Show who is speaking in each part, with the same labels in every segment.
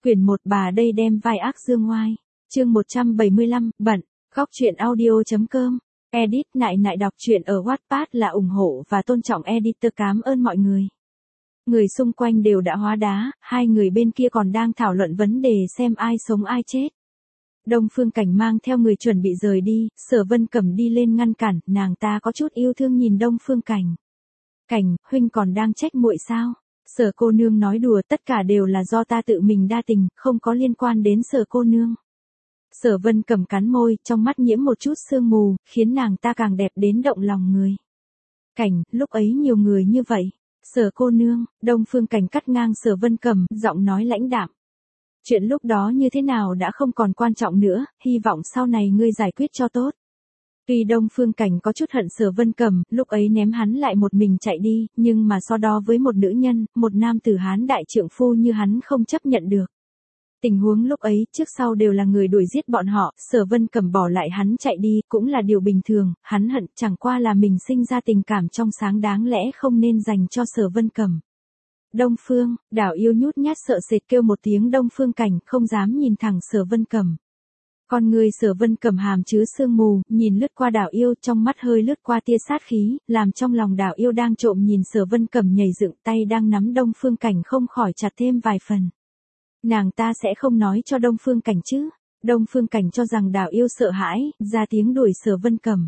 Speaker 1: Quyển 1 bà đây đem vai ác dương ngoai. Chương 175, bận. Góc truyện audio.com. Edit nại nại đọc truyện ở Wattpad là ủng hộ và tôn trọng editor, cảm ơn mọi người. Người xung quanh đều đã hóa đá, hai người bên kia còn đang thảo luận vấn đề xem ai sống ai chết. Đông Phương Cảnh mang theo người chuẩn bị rời đi, Sở Vân Cẩm đi lên ngăn cản, nàng ta có chút yêu thương nhìn Đông Phương Cảnh. Cảnh, huynh còn đang trách muội sao? Sở cô nương nói đùa, tất cả đều là do ta tự mình đa tình, không có liên quan đến Sở cô nương. Sở Vân Cẩm cắn môi, trong mắt nhiễm một chút sương mù, khiến nàng ta càng đẹp đến động lòng người. Cảnh, lúc ấy nhiều người như vậy. Sở cô nương, Đông Phương Cảnh cắt ngang Sở Vân Cẩm, giọng nói lãnh đạm. Chuyện lúc đó như thế nào đã không còn quan trọng nữa, hy vọng sau này ngươi giải quyết cho tốt. Tuy Đông Phương Cảnh có chút hận Sở Vân Cẩm, lúc ấy ném hắn lại một mình chạy đi, nhưng mà so đo với một nữ nhân, một nam tử Hán đại trượng phu như hắn không chấp nhận được. Tình huống lúc ấy, trước sau đều là người đuổi giết bọn họ, Sở Vân Cẩm bỏ lại hắn chạy đi, cũng là điều bình thường, hắn hận chẳng qua là mình sinh ra tình cảm trong sáng đáng lẽ không nên dành cho Sở Vân Cẩm. Đông Phương, Đảo Yêu nhút nhát sợ sệt kêu một tiếng Đông Phương Cảnh, không dám nhìn thẳng Sở Vân Cẩm. Con người Sở Vân Cẩm hàm chứa sương mù, nhìn lướt qua Đảo Yêu, trong mắt hơi lướt qua tia sát khí, làm trong lòng Đảo Yêu đang trộm nhìn Sở Vân Cẩm nhảy dựng, tay đang nắm Đông Phương Cảnh không khỏi chặt thêm vài phần. Nàng ta sẽ không nói cho Đông Phương Cảnh chứ? Đông Phương Cảnh cho rằng Đảo Yêu sợ hãi, ra tiếng đuổi Sở Vân Cẩm.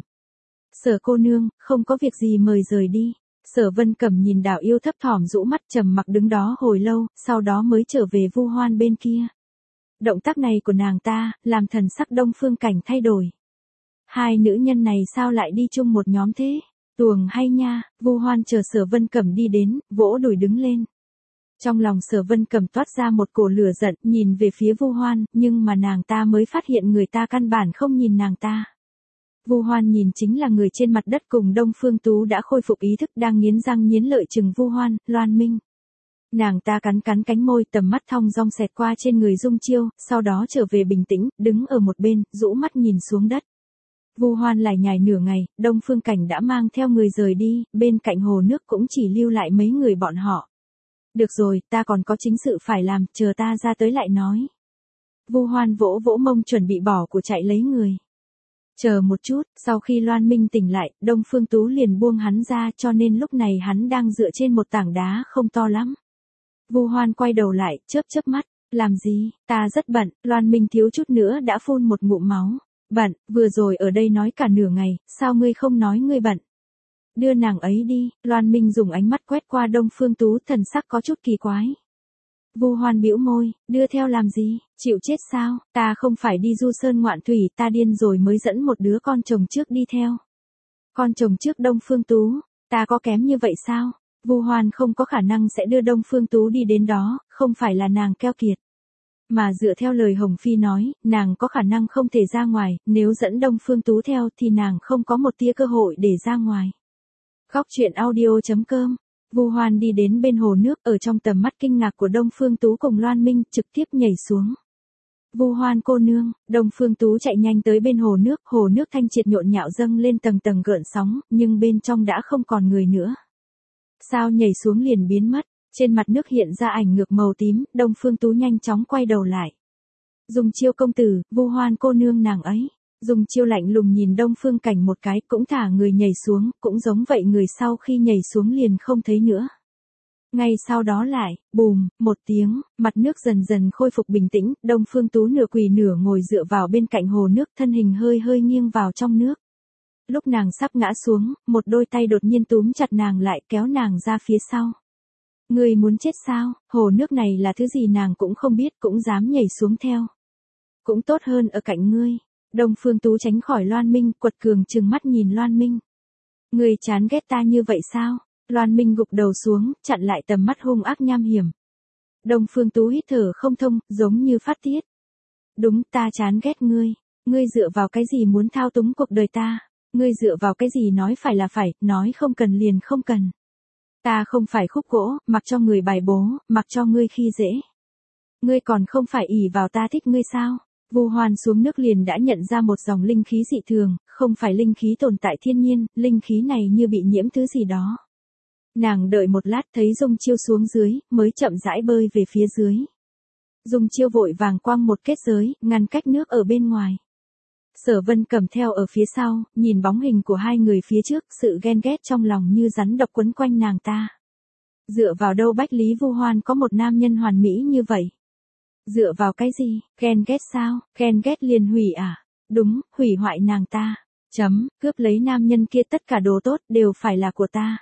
Speaker 1: Sở cô nương, không có việc gì mời rời đi. Sở Vân Cẩm nhìn Đảo Yêu thấp thỏm rũ mắt trầm mặc đứng đó hồi lâu, sau đó mới trở về Vu Hoan bên kia. Động tác này của nàng ta, làm thần sắc Đông Phương Cảnh thay đổi. Hai nữ nhân này sao lại đi chung một nhóm thế? Tuồng hay nha? Vu Hoan chờ Sở Vân Cẩm đi đến, vỗ đùi đứng lên. Trong lòng Sở Vân Cẩm toát ra một cổ lửa giận, nhìn về phía Vu Hoan, nhưng mà nàng ta mới phát hiện người ta căn bản không nhìn nàng ta. Vu Hoan nhìn chính là người trên mặt đất cùng Đông Phương Tú đã khôi phục ý thức đang nghiến răng nghiến lợi chừng Vu Hoan, Loan Minh. Nàng ta cắn cánh môi, tầm mắt thong dong xẹt qua trên người Dung Chiêu, sau đó trở về bình tĩnh, đứng ở một bên, rũ mắt nhìn xuống đất. Vu Hoan lải nhải nửa ngày, Đông Phương Cảnh đã mang theo người rời đi, bên cạnh hồ nước cũng chỉ lưu lại mấy người bọn họ. Được rồi, ta còn có chính sự phải làm, chờ ta ra tới lại nói. Vu Hoan vỗ vỗ mông chuẩn bị bỏ của chạy lấy người. Chờ một chút, sau khi Loan Minh tỉnh lại, Đông Phương Tú liền buông hắn ra, cho nên lúc này hắn đang dựa trên một tảng đá không to lắm. Vu Hoan quay đầu lại, chớp mắt, làm gì, ta rất bận, Loan Minh thiếu chút nữa đã phun một ngụm máu. Bận, vừa rồi ở đây nói cả nửa ngày, sao ngươi không nói ngươi bận? Đưa nàng ấy đi, Loan Minh dùng ánh mắt quét qua Đông Phương Tú, thần sắc có chút kỳ quái. Vu Hoan bĩu môi, đưa theo làm gì, chịu chết sao, ta không phải đi du sơn ngoạn thủy, ta điên rồi mới dẫn một đứa con chồng trước đi theo. Con chồng trước Đông Phương Tú, ta có kém như vậy sao? Vu Hoan không có khả năng sẽ đưa Đông Phương Tú đi đến đó, không phải là nàng keo kiệt. Mà dựa theo lời Hồng Phi nói, nàng có khả năng không thể ra ngoài, nếu dẫn Đông Phương Tú theo thì nàng không có một tia cơ hội để ra ngoài. Góc truyện audio.com. Vu Hoan đi đến bên hồ nước, ở trong tầm mắt kinh ngạc của Đông Phương Tú cùng Loan Minh, trực tiếp nhảy xuống. Vu Hoan cô nương, Đông Phương Tú chạy nhanh tới bên hồ nước thanh triệt nhộn nhạo dâng lên tầng tầng gợn sóng, nhưng bên trong đã không còn người nữa. Sao nhảy xuống liền biến mất, trên mặt nước hiện ra ảnh ngược màu tím, Đông Phương Tú nhanh chóng quay đầu lại. Dung Chiêu công tử, Vu Hoan cô nương nàng ấy. Dung Chiêu lạnh lùng nhìn Đông Phương Cảnh một cái, cũng thả người nhảy xuống, cũng giống vậy người sau khi nhảy xuống liền không thấy nữa. Ngay sau đó lại, bùm, một tiếng, mặt nước dần dần khôi phục bình tĩnh, Đông Phương Tú nửa quỳ nửa ngồi dựa vào bên cạnh hồ nước, thân hình hơi nghiêng vào trong nước. Lúc nàng sắp ngã xuống, một đôi tay đột nhiên túm chặt nàng lại, kéo nàng ra phía sau. Ngươi muốn chết sao, hồ nước này là thứ gì nàng cũng không biết, cũng dám nhảy xuống theo. Cũng tốt hơn ở cạnh ngươi. Đông Phương Tú tránh khỏi Loan Minh, quật cường trừng mắt nhìn Loan Minh. Ngươi chán ghét ta như vậy sao? Loan Minh gục đầu xuống, chặn lại tầm mắt hung ác nham hiểm. Đông Phương Tú hít thở không thông, giống như phát tiết. Đúng, ta chán ghét ngươi. Ngươi dựa vào cái gì muốn thao túng cuộc đời ta? Ngươi dựa vào cái gì nói phải là phải, nói không cần liền không cần. Ta không phải khúc gỗ, mặc cho người bài bố, mặc cho ngươi khi dễ. Ngươi còn không phải ỷ vào ta thích ngươi sao? Vu Hoan xuống nước liền đã nhận ra một dòng linh khí dị thường, không phải linh khí tồn tại thiên nhiên, linh khí này như bị nhiễm thứ gì đó. Nàng đợi một lát thấy Dung Chiêu xuống dưới, mới chậm rãi bơi về phía dưới. Dung Chiêu vội vàng quăng một kết giới, ngăn cách nước ở bên ngoài. Sở Vân cầm theo ở phía sau, nhìn bóng hình của hai người phía trước, sự ghen ghét trong lòng như rắn độc quấn quanh nàng ta. Dựa vào đâu Bách Lý Vu Hoan có một nam nhân hoàn mỹ như vậy? Dựa vào cái gì? Ghen ghét sao? Ghen ghét liền hủy à? Đúng, hủy hoại nàng ta. Cướp lấy nam nhân kia tất cả đồ tốt đều phải là của ta.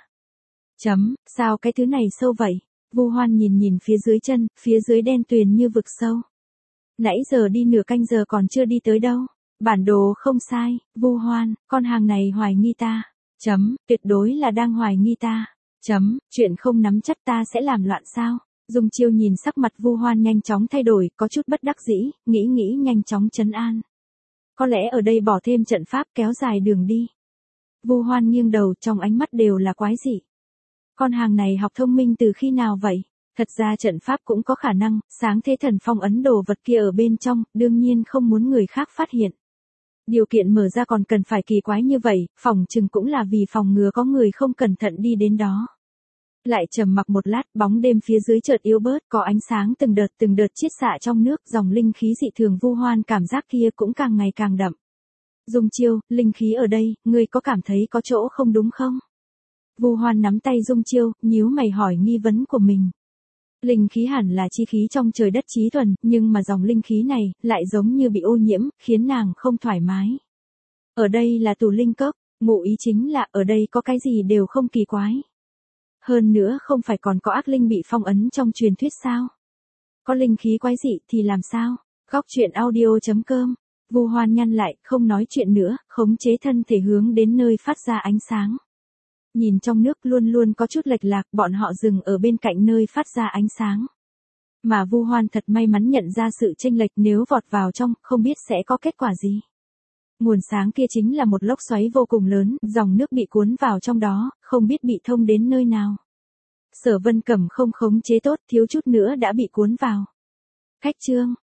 Speaker 1: Sao cái thứ này sâu vậy? Vu Hoan nhìn nhìn phía dưới chân, phía dưới đen tuyền như vực sâu. Nãy giờ đi nửa canh giờ còn chưa đi tới đâu. Bản đồ không sai, Vu Hoan, con hàng này hoài nghi ta. Tuyệt đối là đang hoài nghi ta. Chuyện không nắm chắc ta sẽ làm loạn sao? Dung Chiêu nhìn sắc mặt Vu Hoan nhanh chóng thay đổi, có chút bất đắc dĩ, nghĩ nhanh chóng trấn an. Có lẽ ở đây bỏ thêm trận pháp kéo dài đường đi. Vu Hoan nghiêng đầu, trong ánh mắt đều là quái dị. Con hàng này học thông minh từ khi nào vậy? Thật ra trận pháp cũng có khả năng, sáng thế thần phong ấn đồ vật kia ở bên trong, đương nhiên không muốn người khác phát hiện. Điều kiện mở ra còn cần phải kỳ quái như vậy, phòng chừng cũng là vì phòng ngừa có người không cẩn thận đi đến đó. Lại trầm mặc một lát, bóng đêm phía dưới chợt yếu bớt, có ánh sáng từng đợt chiết xạ trong nước, dòng linh khí dị thường. Vu Hoan cảm giác kia cũng càng ngày càng đậm. Dung Chiêu, linh khí ở đây, ngươi có cảm thấy có chỗ không đúng không? Vu Hoan nắm tay Dung Chiêu, nhíu mày hỏi nghi vấn của mình. Linh khí hẳn là chi khí trong trời đất trí thuần, nhưng mà dòng linh khí này, lại giống như bị ô nhiễm, khiến nàng không thoải mái. Ở đây là tù linh cốc, ngụ ý chính là ở đây có cái gì đều không kỳ quái. Hơn nữa không phải còn có ác linh bị phong ấn trong truyền thuyết sao? Có linh khí quái dị thì làm sao? Góc truyện audio.com. Vu Hoan nhăn lại, không nói chuyện nữa, khống chế thân thể hướng đến nơi phát ra ánh sáng. Nhìn trong nước luôn luôn có chút lệch lạc, bọn họ dừng ở bên cạnh nơi phát ra ánh sáng. Mà Vu Hoan thật may mắn nhận ra sự chênh lệch, nếu vọt vào trong, không biết sẽ có kết quả gì. Nguồn sáng kia chính là một lốc xoáy vô cùng lớn, dòng nước bị cuốn vào trong đó, không biết bị thông đến nơi nào. Sở Vân Cẩm không khống chế tốt, thiếu chút nữa đã bị cuốn vào. Cách chương